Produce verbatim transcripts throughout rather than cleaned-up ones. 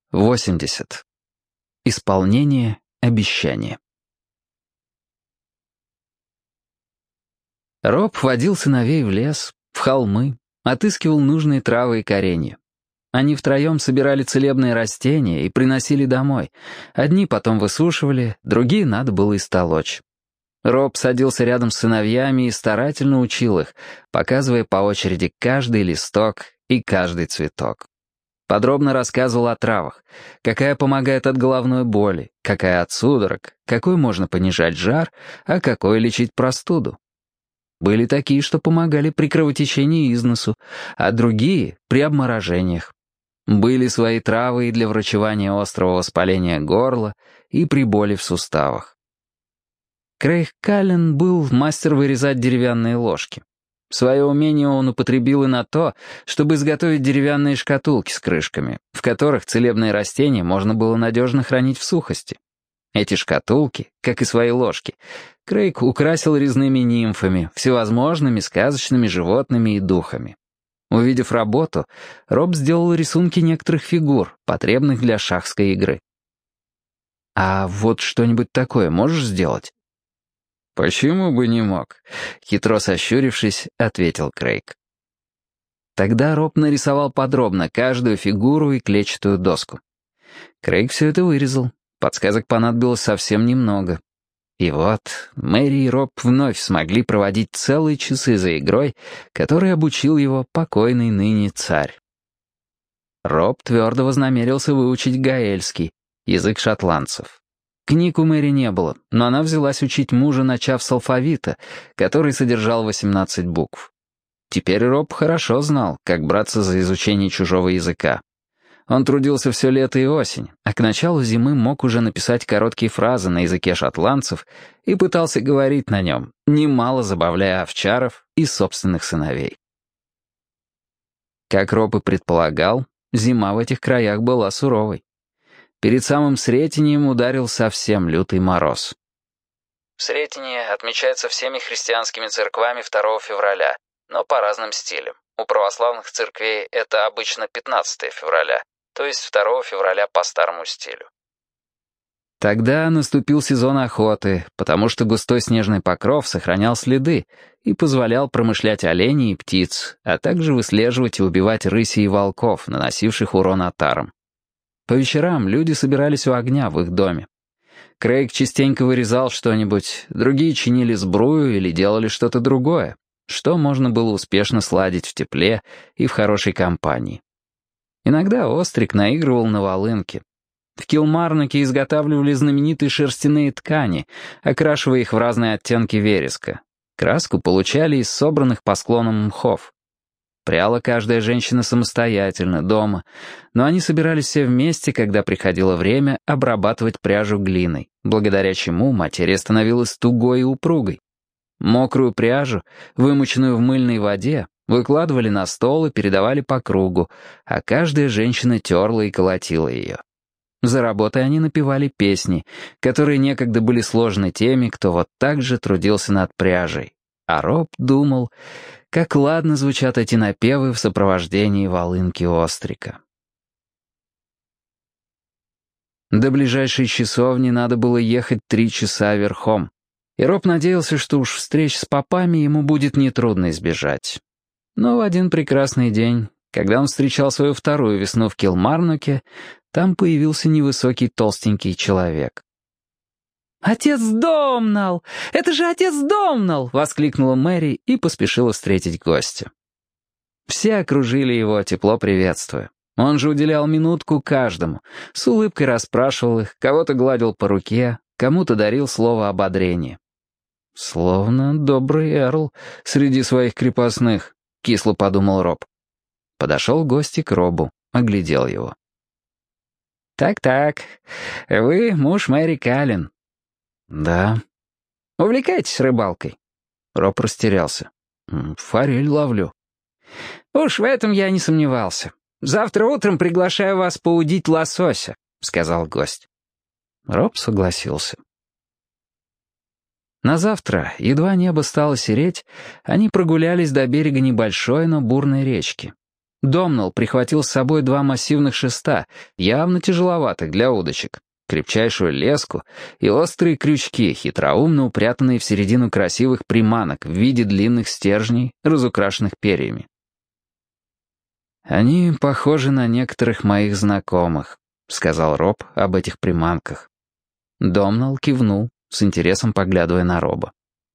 восемьдесят. Исполнение обещания. Роб водил сыновей в лес, в холмы, отыскивал нужные травы и коренья. Они втроем собирали целебные растения и приносили домой. Одни потом высушивали, другие надо было истолочь. Роб садился рядом с сыновьями и старательно учил их, показывая по очереди каждый листок и каждый цветок. Подробно рассказывал о травах, какая помогает от головной боли, какая от судорог, какой можно понижать жар, а какой лечить простуду. Были такие, что помогали при кровотечении из носу, а другие — при обморожениях. Были свои травы и для врачевания острого воспаления горла, и при боли в суставах. Крейг Каллен был мастер вырезать деревянные ложки. Свое умение он употребил и на то, чтобы изготовить деревянные шкатулки с крышками, в которых целебные растения можно было надежно хранить в сухости. Эти шкатулки, как и свои ложки, Крейг украсил резными нимфами, всевозможными сказочными животными и духами. Увидев работу, Роб сделал рисунки некоторых фигур, потребных для шахской игры. «А вот что-нибудь такое можешь сделать?» «Почему бы не мог?» — хитро сощурившись, ответил Крейг. Тогда Роб нарисовал подробно каждую фигуру и клетчатую доску. Крейг все это вырезал. Подсказок понадобилось совсем немного. И вот Мэри и Роб вновь смогли проводить целые часы за игрой, которой обучил его покойный ныне царь. Роб твердо вознамерился выучить гаэльский, язык шотландцев. Книг у Мэри не было, но она взялась учить мужа, начав с алфавита, который содержал восемнадцать букв. Теперь Роб хорошо знал, как браться за изучение чужого языка. Он трудился все лето и осень, а к началу зимы мог уже написать короткие фразы на языке шотландцев и пытался говорить на нем, немало забавляя овчаров и собственных сыновей. Как Роб и предполагал, зима в этих краях была суровой. Перед самым Сретением ударил совсем лютый мороз. Сретение отмечается всеми христианскими церквами второго февраля, но по разным стилям. У православных церквей это обычно пятнадцатого февраля, то есть второго февраля по старому стилю. Тогда наступил сезон охоты, потому что густой снежный покров сохранял следы и позволял промышлять оленей и птиц, а также выслеживать и убивать рыси и волков, наносивших урон отарам. По вечерам люди собирались у огня в их доме. Крейг частенько вырезал что-нибудь, другие чинили сбрую или делали что-то другое, что можно было успешно сладить в тепле и в хорошей компании. Иногда Острик наигрывал на волынке. В Килмарноке изготавливали знаменитые шерстяные ткани, окрашивая их в разные оттенки вереска. Краску получали из собранных по склонам мхов. Пряла каждая женщина самостоятельно, дома, но они собирались все вместе, когда приходило время обрабатывать пряжу глиной, благодаря чему материя становилась тугой и упругой. Мокрую пряжу, вымоченную в мыльной воде, выкладывали на стол и передавали по кругу, а каждая женщина терла и колотила ее. За работой они напевали песни, которые некогда были сложны теми, кто вот так же трудился над пряжей. А Роб думал, как ладно звучат эти напевы в сопровождении волынки Острика. До ближайшей часовни надо было ехать три часа верхом, и Роб надеялся, что уж встреч с попами ему будет нетрудно избежать. Но в один прекрасный день, когда он встречал свою вторую весну в Килмарноке, там появился невысокий толстенький человек. «Отец Домнал! Это же отец Домнал!» — воскликнула Мэри и поспешила встретить гостя. Все окружили его, тепло приветствуя. Он же уделял минутку каждому, с улыбкой расспрашивал их, кого-то гладил по руке, кому-то дарил слово ободрения. «Словно добрый эрл среди своих крепостных», — кисло подумал Роб. Подошел гость к Робу, оглядел его. «Так-так, вы муж Мэри Каллен». «Да». «Увлекаетесь рыбалкой?» Роб растерялся. «Форель ловлю». «Уж в этом я не сомневался. Завтра утром приглашаю вас поудить лосося», — сказал гость. Роб согласился. На завтра, едва небо стало сереть, они прогулялись до берега небольшой, но бурной речки. Домнал прихватил с собой два массивных шеста, явно тяжеловатых для удочек, крепчайшую леску и острые крючки, хитроумно упрятанные в середину красивых приманок в виде длинных стержней, разукрашенных перьями. «Они похожи на некоторых моих знакомых», — сказал Роб об этих приманках. Домнал кивнул, с интересом поглядывая на Роба.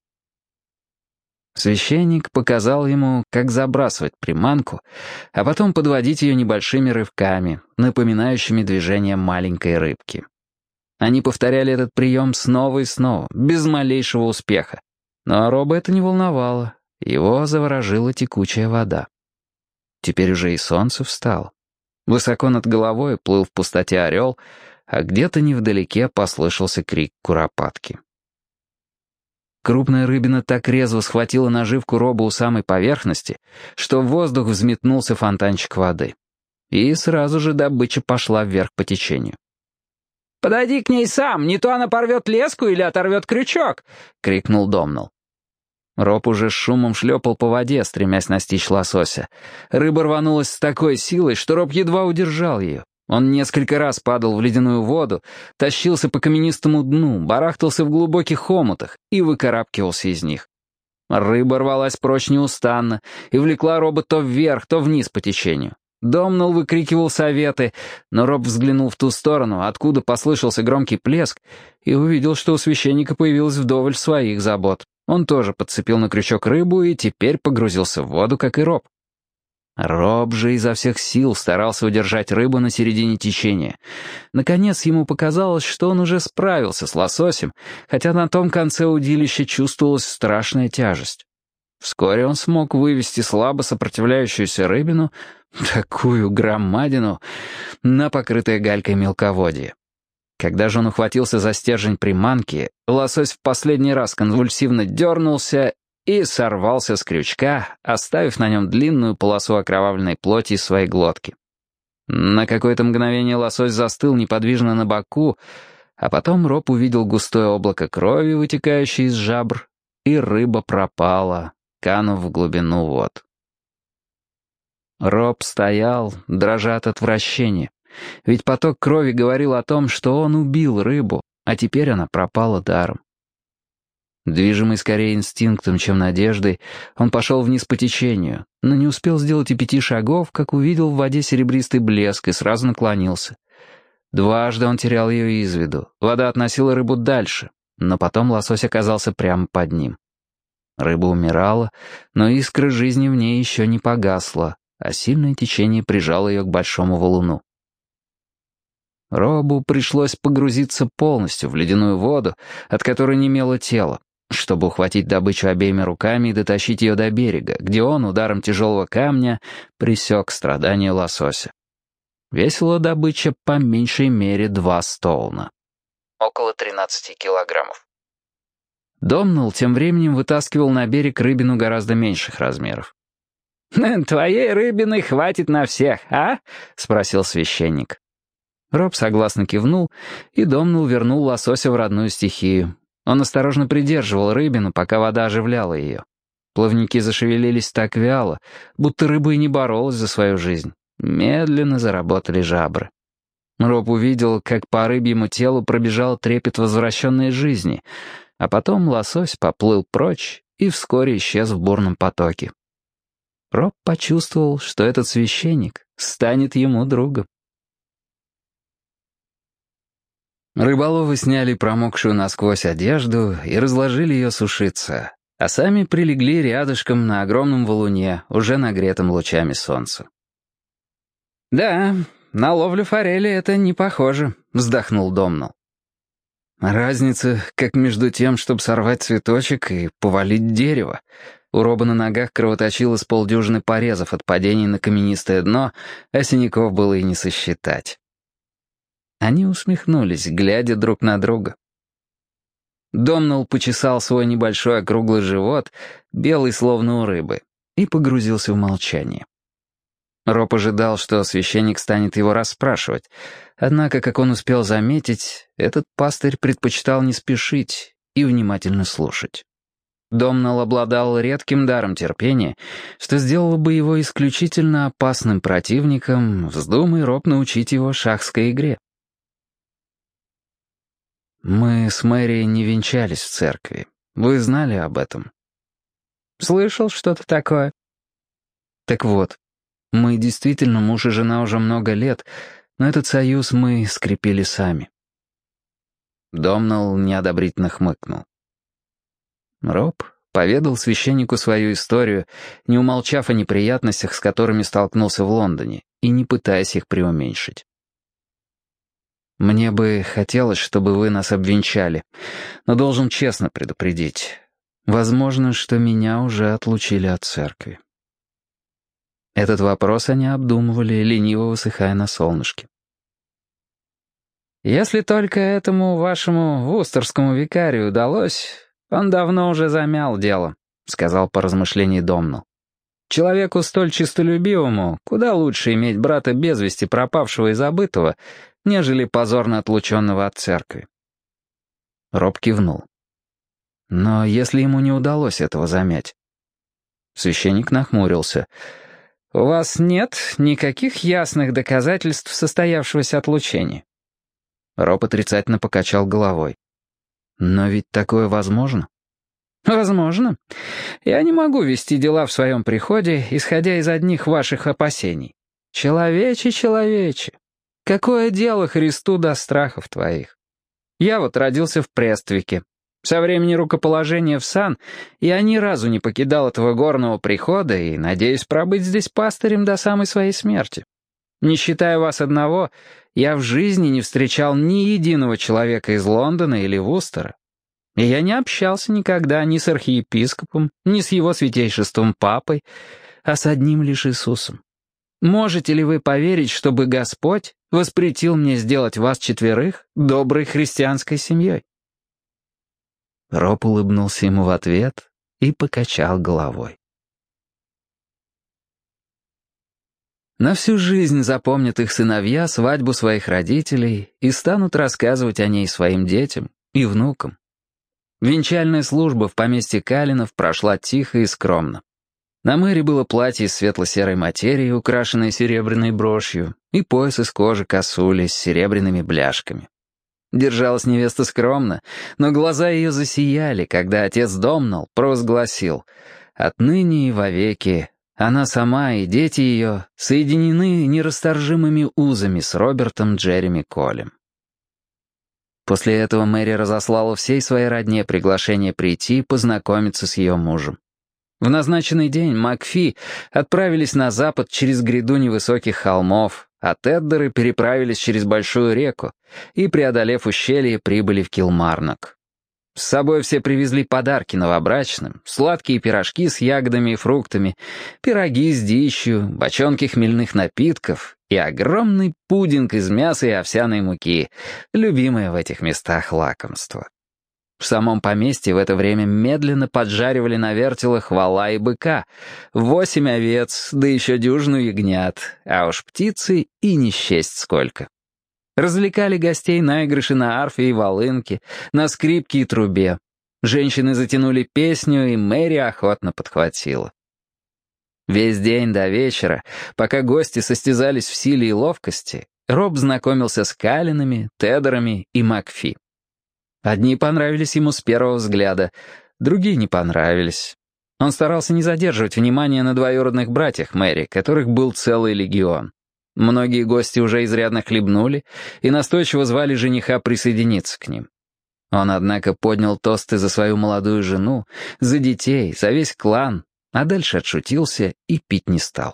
Священник показал ему, как забрасывать приманку, а потом подводить ее небольшими рывками, напоминающими движение маленькой рыбки. Они повторяли этот прием снова и снова, без малейшего успеха. Но Роба это не волновало, его заворожила текучая вода. Теперь уже и солнце встало. Высоко над головой плыл в пустоте орел, а где-то невдалеке послышался крик куропатки. Крупная рыбина так резво схватила наживку Роба у самой поверхности, что в воздух взметнулся фонтанчик воды. И сразу же добыча пошла вверх по течению. «Подойди к ней сам, не то она порвет леску или оторвет крючок!» — крикнул Домнал. Роб уже с шумом шлепал по воде, стремясь настичь лосося. Рыба рванулась с такой силой, что Роб едва удержал ее. Он несколько раз падал в ледяную воду, тащился по каменистому дну, барахтался в глубоких омутах и выкарабкивался из них. Рыба рвалась прочь неустанно и влекла Роба то вверх, то вниз по течению. Домнал выкрикивал советы, но Роб взглянул в ту сторону, откуда послышался громкий плеск, и увидел, что у священника появилось вдоволь своих забот. Он тоже подцепил на крючок рыбу и теперь погрузился в воду, как и Роб. Роб же изо всех сил старался удержать рыбу на середине течения. Наконец ему показалось, что он уже справился с лососем, хотя на том конце удилища чувствовалась страшная тяжесть. Вскоре он смог вывести слабо сопротивляющуюся рыбину, такую громадину, на покрытое галькой мелководье. Когда же он ухватился за стержень приманки, лосось в последний раз конвульсивно дернулся и сорвался с крючка, оставив на нем длинную полосу окровавленной плоти из своей глотки. На какое-то мгновение лосось застыл неподвижно на боку, а потом Роб увидел густое облако крови, вытекающее из жабр, и рыба пропала, канув в глубину вод. Роб стоял, дрожа от отвращения, ведь поток крови говорил о том, что он убил рыбу, а теперь она пропала даром. Движимый скорее инстинктом, чем надеждой, он пошел вниз по течению, но не успел сделать и пяти шагов, как увидел в воде серебристый блеск и сразу наклонился. Дважды он терял ее из виду, вода относила рыбу дальше, но потом лосось оказался прямо под ним. Рыба умирала, но искра жизни в ней еще не погасла, а сильное течение прижало ее к большому валуну. Робу пришлось погрузиться полностью в ледяную воду, от которой немело тело, чтобы ухватить добычу обеими руками и дотащить ее до берега, где он ударом тяжелого камня пресек страдания лосося. Весила добыча по меньшей мере два стоуна. Около тринадцати килограммов. Домнал тем временем вытаскивал на берег рыбину гораздо меньших размеров. «Твоей рыбины хватит на всех, а?» — спросил священник. Роб согласно кивнул, и Домнал вернул лосося в родную стихию. Он осторожно придерживал рыбину, пока вода оживляла ее. Плавники зашевелились так вяло, будто рыба и не боролась за свою жизнь. Медленно заработали жабры. Роб увидел, как по рыбьему телу пробежал трепет возвращенной жизни, а потом лосось поплыл прочь и вскоре исчез в бурном потоке. Роб почувствовал, что этот священник станет ему другом. Рыболовы сняли промокшую насквозь одежду и разложили ее сушиться, а сами прилегли рядышком на огромном валуне, уже нагретом лучами солнца. «Да, на ловлю форели это не похоже», — вздохнул Домнал. «Разница, как между тем, чтобы сорвать цветочек и повалить дерево». У Роба на ногах кровоточило с полдюжины порезов от падений на каменистое дно, а синяков было и не сосчитать. Они усмехнулись, глядя друг на друга. Домнал почесал свой небольшой округлый живот, белый словно у рыбы, и погрузился в молчание. Роб ожидал, что священник станет его расспрашивать, однако, как он успел заметить, этот пастырь предпочитал не спешить и внимательно слушать. Домнал обладал редким даром терпения, что сделало бы его исключительно опасным противником, вздумай Роб научить его шахской игре. «Мы с Мэри не венчались в церкви. Вы знали об этом?» «Слышал что-то такое». «Так вот, мы действительно муж и жена уже много лет, но этот союз мы скрепили сами». Домнал неодобрительно хмыкнул. Роб поведал священнику свою историю, не умолчав о неприятностях, с которыми столкнулся в Лондоне, и не пытаясь их преуменьшить. «Мне бы хотелось, чтобы вы нас обвенчали, но должен честно предупредить. Возможно, что меня уже отлучили от церкви». Этот вопрос они обдумывали, лениво высыхая на солнышке. «Если только этому вашему вустерскому викарию удалось, он давно уже замял дело», — сказал по размышлении Домнал. «Человеку столь честолюбивому куда лучше иметь брата без вести пропавшего и забытого, нежели позорно отлученного от церкви». Роб кивнул. «Но если ему не удалось этого замять?» Священник нахмурился. «У вас нет никаких ясных доказательств состоявшегося отлучения?» Роб отрицательно покачал головой. «Но ведь такое возможно?» «Возможно. Я не могу вести дела в своем приходе, исходя из одних ваших опасений. Человече, человече, какое дело Христу до страхов твоих? Я вот родился в Прествике. Со времени рукоположения в сан я ни разу не покидал этого горного прихода и надеюсь пробыть здесь пастырем до самой своей смерти. Не считая вас одного, я в жизни не встречал ни единого человека из Лондона или Вустера. И я не общался никогда ни с архиепископом, ни с его святейшеством папой, а с одним лишь Иисусом. Можете ли вы поверить, чтобы Господь воспретил мне сделать вас четверых доброй христианской семьей?» Роб улыбнулся ему в ответ и покачал головой. На всю жизнь запомнят их сыновья свадьбу своих родителей и станут рассказывать о ней своим детям и внукам. Венчальная служба в поместье Калинов прошла тихо и скромно. На Мэри было платье из светло-серой материи, украшенное серебряной брошью, и пояс из кожи косули с серебряными бляшками. Держалась невеста скромно, но глаза ее засияли, когда отец Домнал провозгласил: «Отныне и вовеки она сама и дети ее соединены нерасторжимыми узами с Робертом Джереми Колем». После этого Мэри разослала всей своей родне приглашение прийти и познакомиться с ее мужем. В назначенный день Макфи отправились на запад через гряду невысоких холмов, а Теддеры переправились через большую реку и, преодолев ущелье, прибыли в Килмарнок. С собой все привезли подарки новобрачным, сладкие пирожки с ягодами и фруктами, пироги с дичью, бочонки хмельных напитков и огромный пудинг из мяса и овсяной муки, любимое в этих местах лакомство. В самом поместье в это время медленно поджаривали на вертелах вола и быка, восемь овец, да еще дюжину ягнят, а уж птицы и не счесть сколько. Развлекали гостей наигрыши на арфе и волынке, на скрипке и трубе. Женщины затянули песню, и Мэри охотно подхватила. Весь день до вечера, пока гости состязались в силе и ловкости, Роб знакомился с Калинами, Теддерами и Макфи. Одни понравились ему с первого взгляда, другие не понравились. Он старался не задерживать внимания на двоюродных братьях Мэри, которых был целый легион. Многие гости уже изрядно хлебнули и настойчиво звали жениха присоединиться к ним. Он, однако, поднял тосты за свою молодую жену, за детей, за весь клан, а дальше отшутился и пить не стал.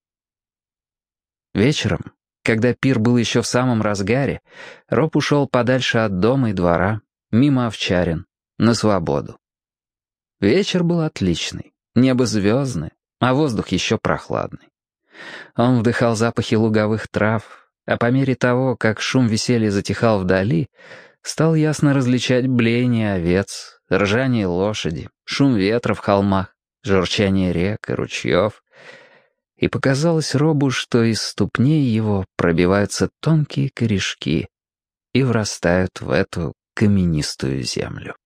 Вечером, когда пир был еще в самом разгаре, Роб ушел подальше от дома и двора, мимо овчарин, на свободу. Вечер был отличный, небо звездное, а воздух еще прохладный. Он вдыхал запахи луговых трав, а по мере того, как шум веселья затихал вдали, стал ясно различать блеяние овец, ржание лошади, шум ветра в холмах, журчание рек и ручьев. И показалось Робу, что из ступней его пробиваются тонкие корешки и врастают в эту каменистую землю.